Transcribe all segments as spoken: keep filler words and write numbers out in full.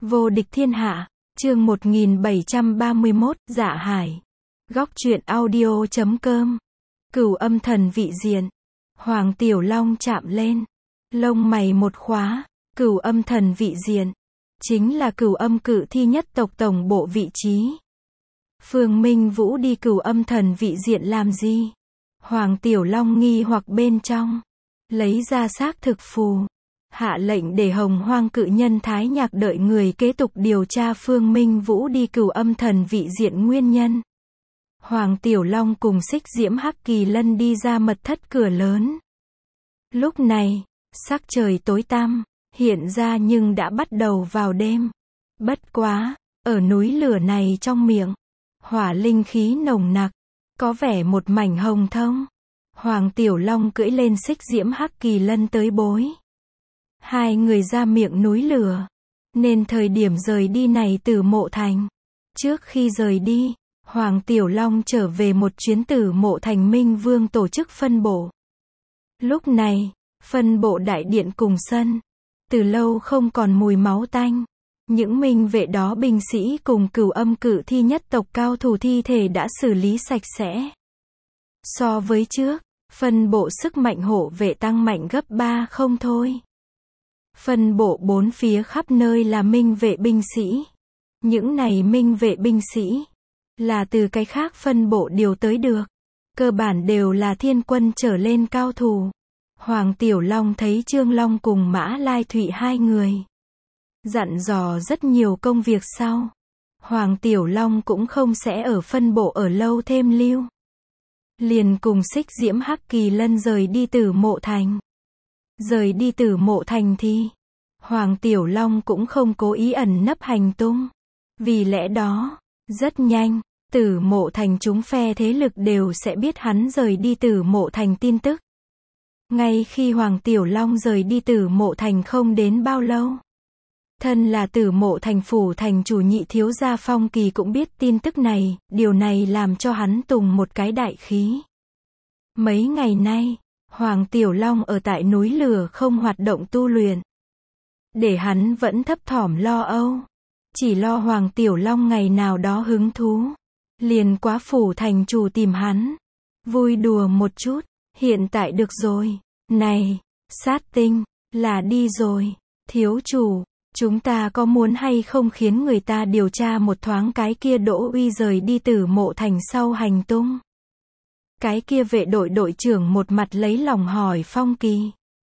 Vô địch thiên hạ, chương một nghìn bảy trăm ba mươi mốt, Dạ Hải. Góc truyện audio chấm com. Cửu âm thần vị diện. Hoàng Tiểu Long chạm lên. Lông mày một khóa. Cửu âm thần vị diện. Chính là cửu âm cự thi nhất tộc tổng bộ vị trí. Phương Minh Vũ đi cửu âm thần vị diện làm gì? Hoàng Tiểu Long nghi hoặc bên trong. Lấy ra xác thực phù. Hạ lệnh để Hồng Hoang cự nhân Thái Nhạc đợi người kế tục điều tra Phương Minh Vũ đi cửu âm thần vị diện nguyên nhân. Hoàng Tiểu Long cùng Xích Diễm Hắc Kỳ Lân đi ra mật thất cửa lớn. Lúc này, sắc trời tối tăm, hiện ra nhưng đã bắt đầu vào đêm. Bất quá, ở núi lửa này trong miệng, hỏa linh khí nồng nặc, có vẻ một mảnh hồng thông. Hoàng Tiểu Long cưỡi lên Xích Diễm Hắc Kỳ Lân tới bối. Hai người ra miệng núi lửa, nên thời điểm rời đi này Tử Mộ Thành. Trước khi rời đi, Hoàng Tiểu Long trở về một chuyến Tử Mộ Thành Minh Vương tổ chức phân bộ. Lúc này, phân bộ đại điện cùng sân, từ lâu không còn mùi máu tanh. Những minh vệ đó binh sĩ cùng cửu âm cự thi nhất tộc cao thủ thi thể đã xử lý sạch sẽ. So với trước, phân bộ sức mạnh hộ vệ tăng mạnh gấp ba không thôi. Phân bộ bốn phía khắp nơi là minh vệ binh sĩ. Những này minh vệ binh sĩ là từ cái khác phân bộ điều tới được. Cơ bản đều là thiên quân trở lên cao thủ. Hoàng Tiểu Long thấy Trương Long cùng Mã Lai Thụy hai người dặn dò rất nhiều công việc sau. Hoàng Tiểu Long cũng không sẽ ở phân bộ ở lâu thêm lưu. Liền cùng Xích Diễm Hắc Kỳ Lân rời đi Tử Mộ Thành. Rời đi Tử Mộ Thành thì Hoàng Tiểu Long cũng không cố ý ẩn nấp hành tung. Vì lẽ đó, rất nhanh, Tử Mộ Thành chúng phe thế lực đều sẽ biết hắn rời đi Tử Mộ Thành tin tức. Ngay khi Hoàng Tiểu Long rời đi Tử Mộ Thành không đến bao lâu, thân là Tử Mộ Thành phủ thành chủ nhị thiếu gia Phong Kỳ cũng biết tin tức này, điều này làm cho hắn tùng một cái đại khí. Mấy ngày nay, Hoàng Tiểu Long ở tại núi lửa không hoạt động tu luyện. Để hắn vẫn thấp thỏm lo âu. Chỉ lo Hoàng Tiểu Long ngày nào đó hứng thú. Liền quá phủ thành chủ tìm hắn. Vui đùa một chút. Hiện tại được rồi. Này, sát tinh, là đi rồi. Thiếu chủ, chúng ta có muốn hay không khiến người ta điều tra một thoáng cái kia Đỗ Uy rời đi Tử Mộ Thành sau hành tung? Cái kia vệ đội đội trưởng một mặt lấy lòng hỏi Phong Kỳ.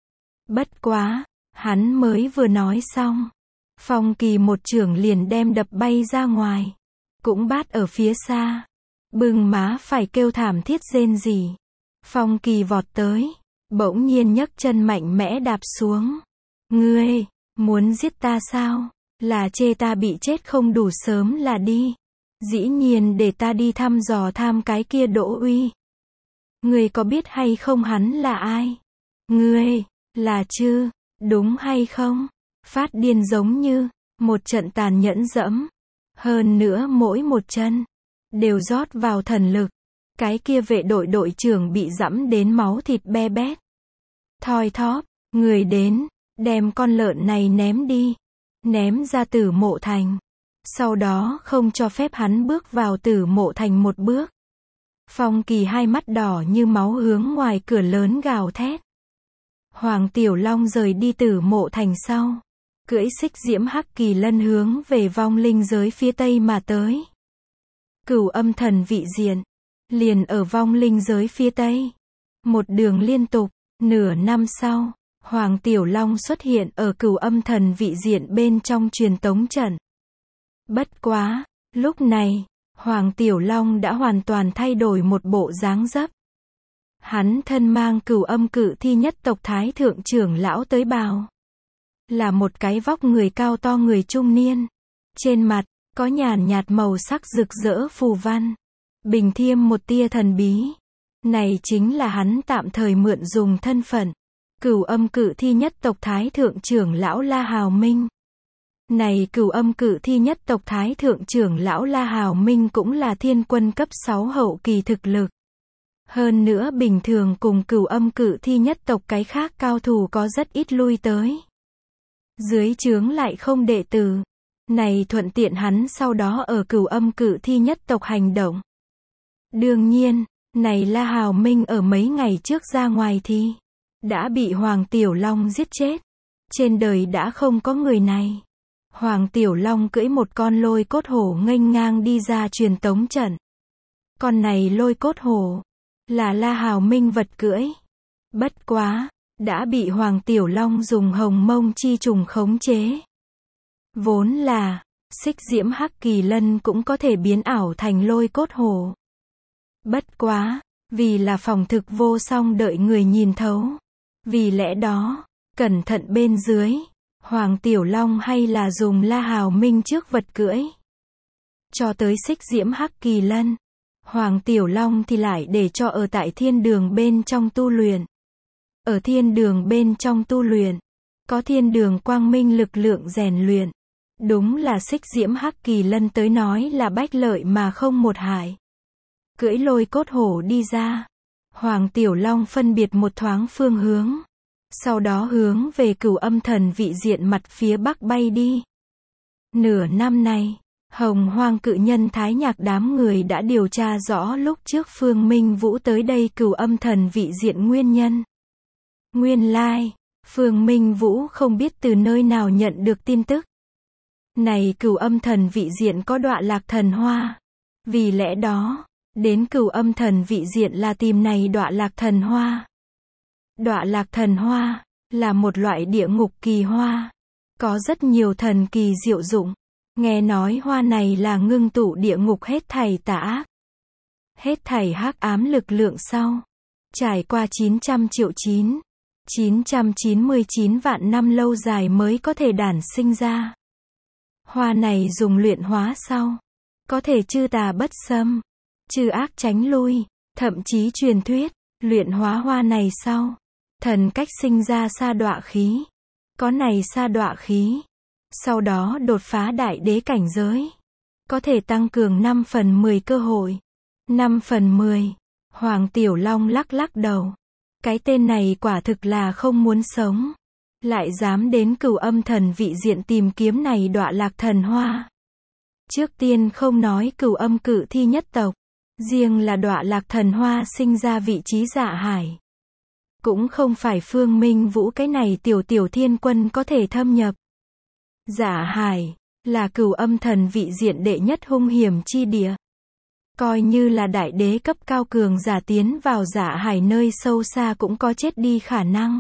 Bất quá, hắn mới vừa nói xong, Phong Kỳ một chưởng liền đem đập bay ra ngoài. Cũng bát ở phía xa. Bưng má phải kêu thảm thiết rên rỉ. Phong Kỳ vọt tới, bỗng nhiên nhấc chân mạnh mẽ đạp xuống. Ngươi, muốn giết ta sao? Là chê ta bị chết không đủ sớm là đi. Dĩ nhiên để ta đi thăm dò tham cái kia Đỗ Uy. Ngươi có biết hay không hắn là ai? Ngươi, là chứ, đúng hay không? Phát điên giống như, một trận tàn nhẫn dẫm. Hơn nữa mỗi một chân, đều rót vào thần lực. Cái kia vệ đội đội trưởng bị dẫm đến máu thịt be bét. Thoi thóp, người đến, đem con lợn này ném đi. Ném ra Tử Mộ Thành. Sau đó không cho phép hắn bước vào Tử Mộ Thành một bước. Phong Kỳ hai mắt đỏ như máu hướng ngoài cửa lớn gào thét. Hoàng Tiểu Long rời đi Tử Mộ Thành sau, cưỡi Xích Diễm Hắc Kỳ Lân hướng về vong linh giới phía tây mà tới. Cửu âm thần vị diện, liền ở vong linh giới phía tây. Một đường liên tục, nửa năm sau, Hoàng Tiểu Long xuất hiện ở cửu âm thần vị diện bên trong truyền tống trận. Bất quá, lúc này, Hoàng Tiểu Long đã hoàn toàn thay đổi một bộ dáng dấp. Hắn thân mang cửu âm cự thi nhất tộc Thái Thượng trưởng lão tới bào. Là một cái vóc người cao to người trung niên. Trên mặt, có nhàn nhạt màu sắc rực rỡ phù văn. Bình thiêm một tia thần bí. Này chính là hắn tạm thời mượn dùng thân phận. Cửu âm cự thi nhất tộc Thái Thượng trưởng lão La Hào Minh. Này cửu âm cự thi nhất tộc Thái Thượng trưởng lão La Hào Minh cũng là thiên quân cấp sáu hậu kỳ thực lực. Hơn nữa bình thường cùng cửu âm cự thi nhất tộc cái khác cao thủ có rất ít lui tới. Dưới trướng lại không đệ tử. Này thuận tiện hắn sau đó ở Cửu Âm Cự Thi nhất tộc hành động. Đương nhiên, này La Hào Minh ở mấy ngày trước ra ngoài thì đã bị Hoàng Tiểu Long giết chết. Trên đời đã không có người này. Hoàng Tiểu Long cưỡi một con lôi cốt hổ nghênh ngang đi ra truyền tống trận. Con này lôi cốt hổ là La Hào Minh vật cưỡi. Bất quá, đã bị Hoàng Tiểu Long dùng hồng mông chi trùng khống chế. Vốn là, xích diễm hắc kỳ lân cũng có thể biến ảo thành lôi cốt hổ. Bất quá, vì là phòng thực vô song đợi người nhìn thấu. Vì lẽ đó, cẩn thận bên dưới, Hoàng Tiểu Long hay là dùng La Hào Minh trước vật cưỡi. Cho tới xích diễm hắc kỳ lân, Hoàng Tiểu Long thì lại để cho ở tại thiên đường bên trong tu luyện. Ở thiên đường bên trong tu luyện, có thiên đường quang minh lực lượng rèn luyện. Đúng là xích diễm hắc kỳ lân tới nói là bách lợi mà không một hại. Cưỡi lôi cốt hổ đi ra, Hoàng Tiểu Long phân biệt một thoáng phương hướng. Sau đó hướng về Cửu Âm Thần vị diện mặt phía bắc bay đi. Nửa năm này, Hồng Hoang cự nhân Thái Nhạc đám người đã điều tra rõ lúc trước Phương Minh Vũ tới đây Cửu Âm Thần vị diện nguyên nhân. Nguyên lai, Phương Minh Vũ không biết từ nơi nào nhận được tin tức. Này Cửu Âm Thần vị diện có Đọa Lạc Thần Hoa. Vì lẽ đó, đến Cửu Âm Thần vị diện là tìm này Đọa Lạc Thần Hoa. Đọa Lạc Thần Hoa là một loại địa ngục kỳ hoa, có rất nhiều thần kỳ diệu dụng. Nghe nói hoa này là ngưng tụ địa ngục hết thảy tà ác, hết thảy hắc ám lực lượng sau, trải qua chín trăm triệu chín, chín trăm chín mươi chín vạn năm lâu dài mới có thể đản sinh ra. Hoa này dùng luyện hóa sau, có thể trừ tà bất xâm, trừ ác tránh lui, thậm chí truyền thuyết, luyện hóa hoa này sau, thần cách sinh ra sa đọa khí. Có này sa đọa khí, sau đó đột phá đại đế cảnh giới, có thể tăng cường năm phần mười cơ hội. năm phần mười. Hoàng Tiểu Long lắc lắc đầu. Cái tên này quả thực là không muốn sống. Lại dám đến Cửu Âm Thần vị diện tìm kiếm này Đọa Lạc Thần Hoa. Trước tiên không nói Cửu Âm Cự Thi nhất tộc, riêng là Đọa Lạc Thần Hoa sinh ra vị trí Dạ Hải, cũng không phải Phương Minh Vũ cái này tiểu tiểu thiên quân có thể thâm nhập. Dạ Hải là Cửu Âm Thần vị diện đệ nhất hung hiểm chi địa. Coi như là đại đế cấp cao cường giả tiến vào Dạ Hải nơi sâu xa cũng có chết đi khả năng.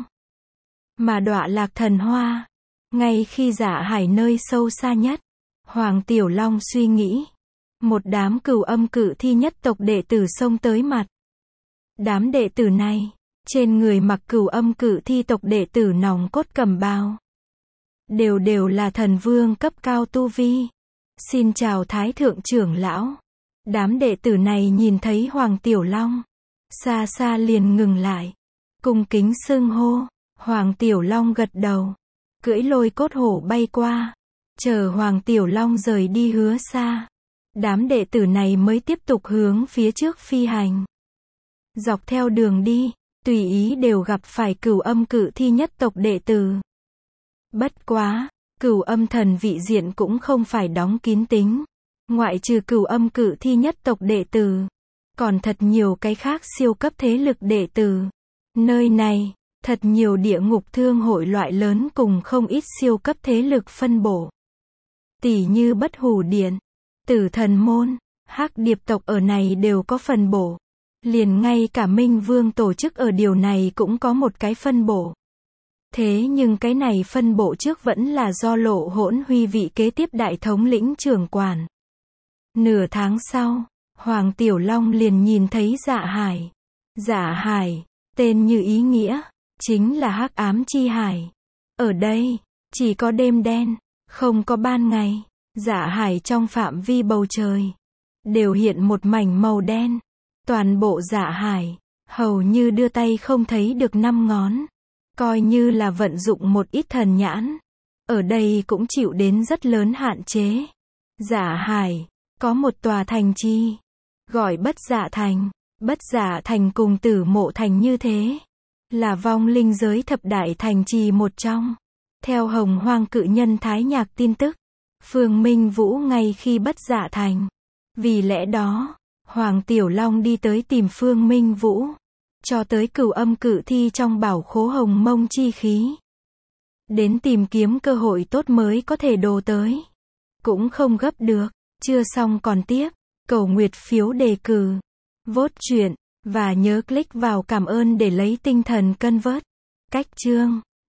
Mà Đọa Lạc Thần Hoa, ngay khi Dạ Hải nơi sâu xa nhất, Hoàng Tiểu Long suy nghĩ, một đám Cửu Âm Cự Thi nhất tộc đệ tử xông tới mặt. Đám đệ tử này, trên người mặc Cửu Âm Cự Thi tộc đệ tử nòng cốt cẩm bào, đều đều là thần vương cấp cao tu vi. Xin chào Thái thượng trưởng lão. Đám đệ tử này nhìn thấy Hoàng Tiểu Long, xa xa liền ngừng lại, cung kính xưng hô. Hoàng Tiểu Long gật đầu, cưỡi lôi cốt hổ bay qua, chờ Hoàng Tiểu Long rời đi hứa xa. Đám đệ tử này mới tiếp tục hướng phía trước phi hành. Dọc theo đường đi, tùy ý đều gặp phải Cửu Âm Cự Thi nhất tộc đệ tử. Bất quá, Cửu Âm Thần vị diện cũng không phải đóng kín tính. Ngoại trừ Cửu Âm Cự Thi nhất tộc đệ tử, còn thật nhiều cái khác siêu cấp thế lực đệ tử. Nơi này, thật nhiều địa ngục thương hội loại lớn cùng không ít siêu cấp thế lực phân bổ. Tỷ như Bất Hủ Điện, Tử Thần Môn, Hắc Điệp tộc ở này đều có phân bổ. Liền ngay cả Minh Vương tổ chức ở điều này cũng có một cái phân bổ. Thế nhưng cái này phân bộ trước vẫn là do Lộ Hỗn Huy vị kế tiếp đại thống lĩnh trưởng quản. Nửa tháng sau, Hoàng Tiểu Long liền nhìn thấy Dạ Hải. Dạ Hải, tên như ý nghĩa, chính là hắc ám chi hải. Ở đây, chỉ có đêm đen, không có ban ngày. Dạ Hải trong phạm vi bầu trời, đều hiện một mảnh màu đen. Toàn bộ Dạ Hải, hầu như đưa tay không thấy được năm ngón. Coi như là vận dụng một ít thần nhãn, ở đây cũng chịu đến rất lớn hạn chế. Dạ Hải, có một tòa thành trì, gọi Bất Dạ Thành. Bất Dạ Thành cùng Tử Mộ Thành như thế, là vong linh giới thập đại thành trì một trong. Theo Hồng Hoang cự nhân Thái Nhạc tin tức, Phương Minh Vũ ngay khi bất dạ thành. Vì lẽ đó, Hoàng Tiểu Long đi tới tìm Phương Minh Vũ. Cho tới Cửu Âm Cự Thi trong bảo khố hồng mông chi khí. Đến tìm kiếm cơ hội tốt mới có thể đồ tới. Cũng không gấp được. Chưa xong còn tiếp. Cầu nguyệt phiếu đề cử. Vote chuyện. Và nhớ click vào cảm ơn để lấy tinh thần cân vớt. Cách chương.